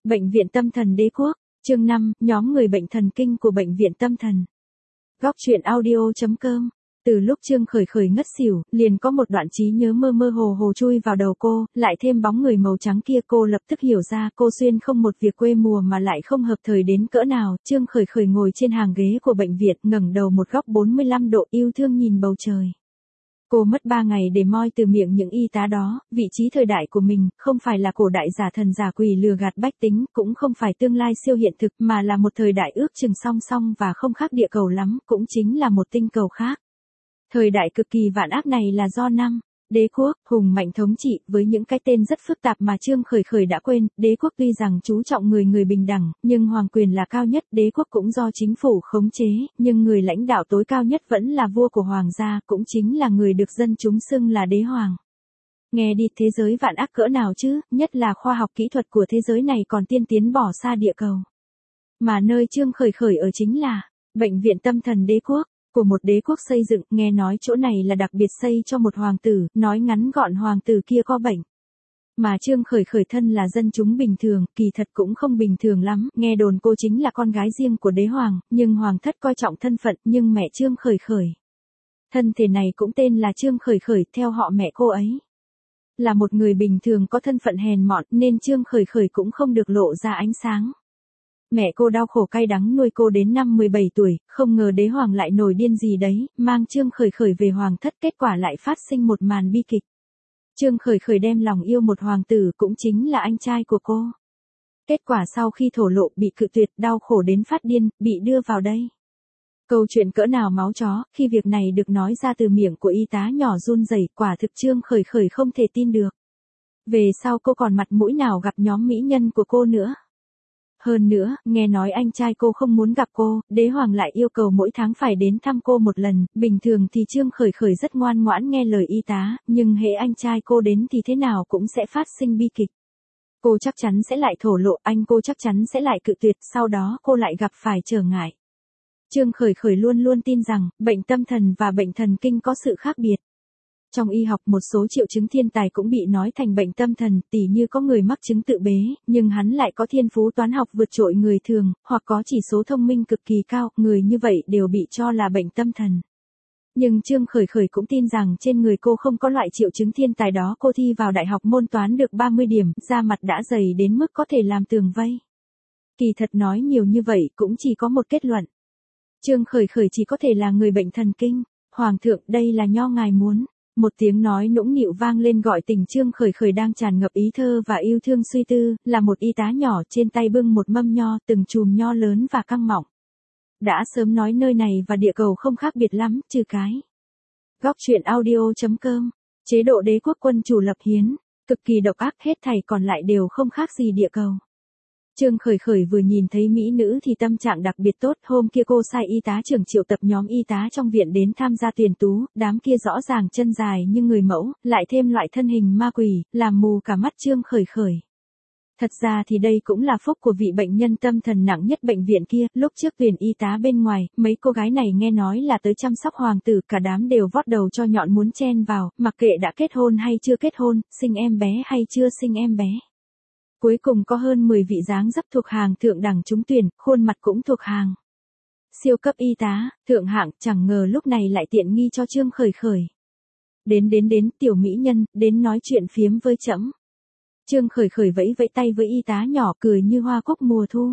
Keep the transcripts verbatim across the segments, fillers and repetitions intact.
Bệnh viện tâm thần đế quốc, chương năm, nhóm người bệnh thần kinh của bệnh viện tâm thần. Góc truyện audio chấm com. Từ lúc Trương Khởi Khởi ngất xỉu, liền có một đoạn trí nhớ mơ mơ hồ hồ chui vào đầu cô, lại thêm bóng người màu trắng kia, cô lập tức hiểu ra cô xuyên không một việc quê mùa mà lại không hợp thời đến cỡ nào. Trương Khởi Khởi ngồi trên hàng ghế của bệnh viện, ngẩng đầu một góc bốn mươi lăm độ yêu thương nhìn bầu trời. Cô mất ba ngày để moi từ miệng những y tá đó, vị trí thời đại của mình, không phải là cổ đại giả thần giả quỷ lừa gạt bách tính, cũng không phải tương lai siêu hiện thực, mà là một thời đại ước chừng song song và không khác địa cầu lắm, cũng chính là một tinh cầu khác. Thời đại cực kỳ vạn ác này là do năm đế quốc, hùng mạnh thống trị, với những cái tên rất phức tạp mà Trương Khởi Khởi đã quên. Đế quốc tuy rằng chú trọng người người bình đẳng, nhưng hoàng quyền là cao nhất. Đế quốc cũng do chính phủ khống chế, nhưng người lãnh đạo tối cao nhất vẫn là vua của hoàng gia, cũng chính là người được dân chúng xưng là đế hoàng. Nghe đi, thế giới vạn ác cỡ nào chứ, nhất là khoa học kỹ thuật của thế giới này còn tiên tiến bỏ xa địa cầu. Mà nơi Trương Khởi Khởi ở chính là bệnh viện tâm thần đế quốc. Của một đế quốc xây dựng, nghe nói chỗ này là đặc biệt xây cho một hoàng tử, nói ngắn gọn hoàng tử kia có bệnh. Mà Trương Khởi Khởi thân là dân chúng bình thường, kỳ thật cũng không bình thường lắm, nghe đồn cô chính là con gái riêng của đế hoàng, nhưng hoàng thất coi trọng thân phận, nhưng mẹ Trương Khởi Khởi. Thân thể này cũng tên là Trương Khởi Khởi, theo họ mẹ cô ấy. Là một người bình thường có thân phận hèn mọn, nên Trương Khởi Khởi cũng không được lộ ra ánh sáng. Mẹ cô đau khổ cay đắng nuôi cô đến năm mười bảy tuổi, không ngờ đế hoàng lại nổi điên gì đấy, mang Trương Khởi Khởi về hoàng thất, kết quả lại phát sinh một màn bi kịch. Trương Khởi Khởi đem lòng yêu một hoàng tử cũng chính là anh trai của cô. Kết quả sau khi thổ lộ bị cự tuyệt, đau khổ đến phát điên, bị đưa vào đây. Câu chuyện cỡ nào máu chó, khi việc này được nói ra từ miệng của y tá nhỏ run rẩy, quả thực Trương Khởi Khởi không thể tin được. Về sau cô còn mặt mũi nào gặp nhóm mỹ nhân của cô nữa. Hơn nữa, nghe nói anh trai cô không muốn gặp cô, đế hoàng lại yêu cầu mỗi tháng phải đến thăm cô một lần. Bình thường thì Trương Khởi Khởi rất ngoan ngoãn nghe lời y tá, nhưng hễ anh trai cô đến thì thế nào cũng sẽ phát sinh bi kịch. Cô chắc chắn sẽ lại thổ lộ, anh cô chắc chắn sẽ lại cự tuyệt, sau đó cô lại gặp phải trở ngại. Trương Khởi Khởi luôn luôn tin rằng, bệnh tâm thần và bệnh thần kinh có sự khác biệt. Trong y học, một số triệu chứng thiên tài cũng bị nói thành bệnh tâm thần, tỉ như có người mắc chứng tự bế, nhưng hắn lại có thiên phú toán học vượt trội người thường, hoặc có chỉ số thông minh cực kỳ cao, người như vậy đều bị cho là bệnh tâm thần. Nhưng Trương Khởi Khởi cũng tin rằng trên người cô không có loại triệu chứng thiên tài đó. Cô thi vào đại học môn toán được ba mươi điểm, da mặt đã dày đến mức có thể làm tường vây. Kỳ thật nói nhiều như vậy cũng chỉ có một kết luận. Trương Khởi Khởi chỉ có thể là người bệnh thần kinh. Hoàng thượng, đây là nho ngài muốn. Một tiếng nói nũng nịu vang lên gọi tỉnh Trương Khởi Khởi đang tràn ngập ý thơ và yêu thương suy tư, là một y tá nhỏ trên tay bưng một mâm nho, từng chùm nho lớn và căng mọng. Đã sớm nói nơi này và địa cầu không khác biệt lắm, trừ cái. Góc truyện audio chấm com. Chế độ đế quốc quân chủ lập hiến, cực kỳ độc ác, hết thảy còn lại đều không khác gì địa cầu. Trương Khởi Khởi vừa nhìn thấy mỹ nữ thì tâm trạng đặc biệt tốt. Hôm kia cô sai y tá trưởng triệu tập nhóm y tá trong viện đến tham gia tuyển tú, đám kia rõ ràng chân dài như người mẫu, lại thêm loại thân hình ma quỷ, làm mù cả mắt Trương Khởi Khởi. Thật ra thì đây cũng là phúc của vị bệnh nhân tâm thần nặng nhất bệnh viện kia. Lúc trước tuyển y tá bên ngoài, mấy cô gái này nghe nói là tới chăm sóc hoàng tử, cả đám đều vót đầu cho nhọn muốn chen vào, mặc kệ đã kết hôn hay chưa kết hôn, sinh em bé hay chưa sinh em bé. Cuối cùng có hơn mười vị dáng dấp thuộc hàng thượng đẳng trúng tuyển, khuôn mặt cũng thuộc hàng siêu cấp y tá, thượng hạng, chẳng ngờ lúc này lại tiện nghi cho Trương Khởi Khởi. Đến đến đến, tiểu mỹ nhân, đến nói chuyện phiếm với trẫm. Trương Khởi Khởi vẫy vẫy tay với y tá nhỏ, cười như hoa cúc mùa thu.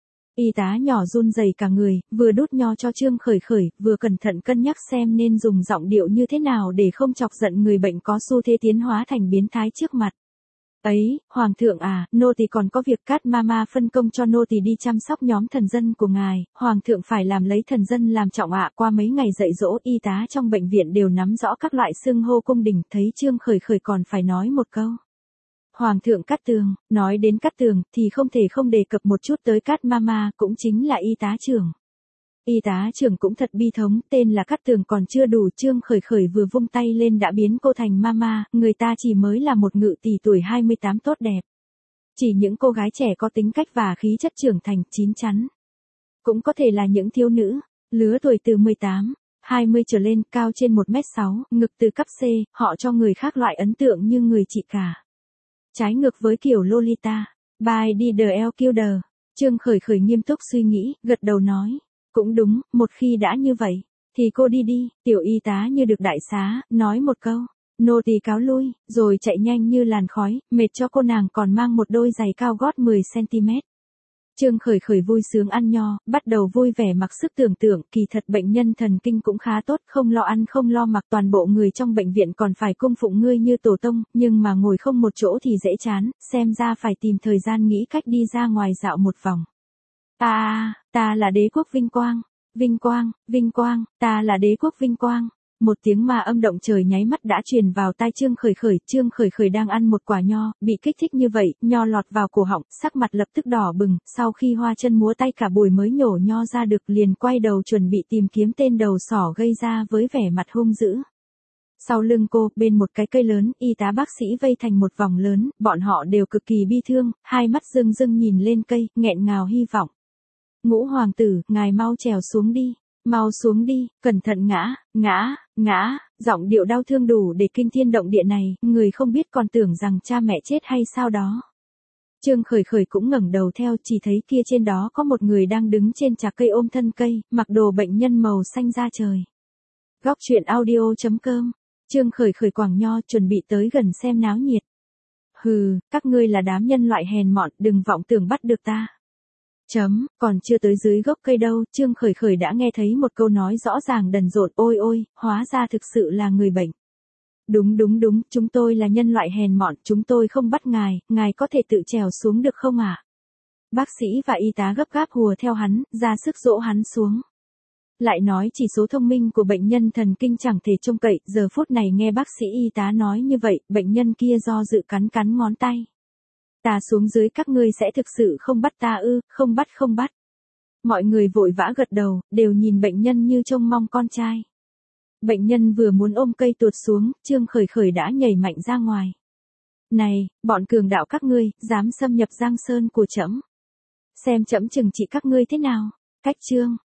Y tá nhỏ run rẩy cả người, vừa đút nho cho Trương Khởi Khởi, vừa cẩn thận cân nhắc xem nên dùng giọng điệu như thế nào để không chọc giận người bệnh có xu thế tiến hóa thành biến thái trước mặt. Ấy, hoàng thượng à, nô tỳ còn có việc, Cát Mama phân công cho nô tỳ đi chăm sóc nhóm thần dân của ngài, hoàng thượng phải làm lấy thần dân làm trọng ạ. Qua mấy ngày dạy dỗ, y tá trong bệnh viện đều nắm rõ các loại xưng hô cung đình, thấy Trương Khởi Khởi còn phải nói một câu. Hoàng thượng Cát Tường, nói đến Cát Tường thì không thể không đề cập một chút tới Cát Mama, cũng chính là y tá trưởng. Y tá trưởng cũng thật bi thống, tên là Cát Tường còn chưa đủ, Trương Khởi Khởi vừa vung tay lên đã biến cô thành mama, người ta chỉ mới là một ngự tỷ tuổi hai mươi tám tốt đẹp. Chỉ những cô gái trẻ có tính cách và khí chất trưởng thành, chín chắn. Cũng có thể là những thiếu nữ, lứa tuổi từ mười tám, hai mươi trở lên, cao trên một mét sáu, ngực từ cấp C, họ cho người khác loại ấn tượng như người chị cả. Trái ngược với kiểu Lolita. By đi the L Killer. Trương Khởi Khởi nghiêm túc suy nghĩ, gật đầu nói. Cũng đúng, một khi đã như vậy, thì cô đi đi, tiểu y tá như được đại xá, nói một câu. Nô tỳ cáo lui, rồi chạy nhanh như làn khói, mệt cho cô nàng còn mang một đôi giày cao gót mười xăng-ti-mét. Trương Khởi Khởi vui sướng ăn nho, bắt đầu vui vẻ mặc sức tưởng tượng, kỳ thật bệnh nhân thần kinh cũng khá tốt, không lo ăn không lo mặc, toàn bộ người trong bệnh viện còn phải cung phụng ngươi như tổ tông, nhưng mà ngồi không một chỗ thì dễ chán, xem ra phải tìm thời gian nghĩ cách đi ra ngoài dạo một vòng. À, ta là đế quốc vinh quang, vinh quang, vinh quang, ta là đế quốc vinh quang. Một tiếng ma âm động trời nháy mắt đã truyền vào tai Trương Khởi Khởi, Trương Khởi Khởi đang ăn một quả nho, bị kích thích như vậy, nho lọt vào cổ họng, sắc mặt lập tức đỏ bừng, sau khi hoa chân múa tay cả buổi mới nhổ nho ra được, liền quay đầu chuẩn bị tìm kiếm tên đầu sỏ gây ra với vẻ mặt hung dữ. Sau lưng cô, bên một cái cây lớn, y tá bác sĩ vây thành một vòng lớn, bọn họ đều cực kỳ bi thương, hai mắt rưng rưng nhìn lên cây, nghẹn ngào hy vọng. Ngũ hoàng tử, ngài mau trèo xuống đi. Mau xuống đi, cẩn thận ngã, ngã, ngã, giọng điệu đau thương đủ để kinh thiên động địa này, người không biết còn tưởng rằng cha mẹ chết hay sao đó. Trương Khởi Khởi cũng ngẩng đầu theo, chỉ thấy kia trên đó có một người đang đứng trên chạc cây ôm thân cây, mặc đồ bệnh nhân màu xanh da trời. Góc truyện audio chấm com. Trương Khởi Khởi quàng nho chuẩn bị tới gần xem náo nhiệt. Hừ, các ngươi là đám nhân loại hèn mọn, đừng vọng tưởng bắt được ta. Chấm, còn chưa tới dưới gốc cây đâu, Trương Khởi Khởi đã nghe thấy một câu nói rõ ràng đần rộn, ôi ôi, hóa ra thực sự là người bệnh. Đúng đúng đúng, chúng tôi là nhân loại hèn mọn, chúng tôi không bắt ngài, ngài có thể tự trèo xuống được không ạ? À? Bác sĩ và y tá gấp gáp hùa theo hắn, ra sức dỗ hắn xuống. Lại nói chỉ số thông minh của bệnh nhân thần kinh chẳng thể trông cậy, giờ phút này nghe bác sĩ y tá nói như vậy, bệnh nhân kia do dự cắn cắn ngón tay. Ta xuống dưới các ngươi sẽ thực sự không bắt ta ư, không bắt không bắt. Mọi người vội vã gật đầu, đều nhìn bệnh nhân như trông mong con trai. Bệnh nhân vừa muốn ôm cây tuột xuống, Trương Khởi Khởi đã nhảy mạnh ra ngoài. Này, bọn cường đạo các ngươi, dám xâm nhập Giang Sơn của trẫm. Xem trẫm trừng trị các ngươi thế nào. Cách chương.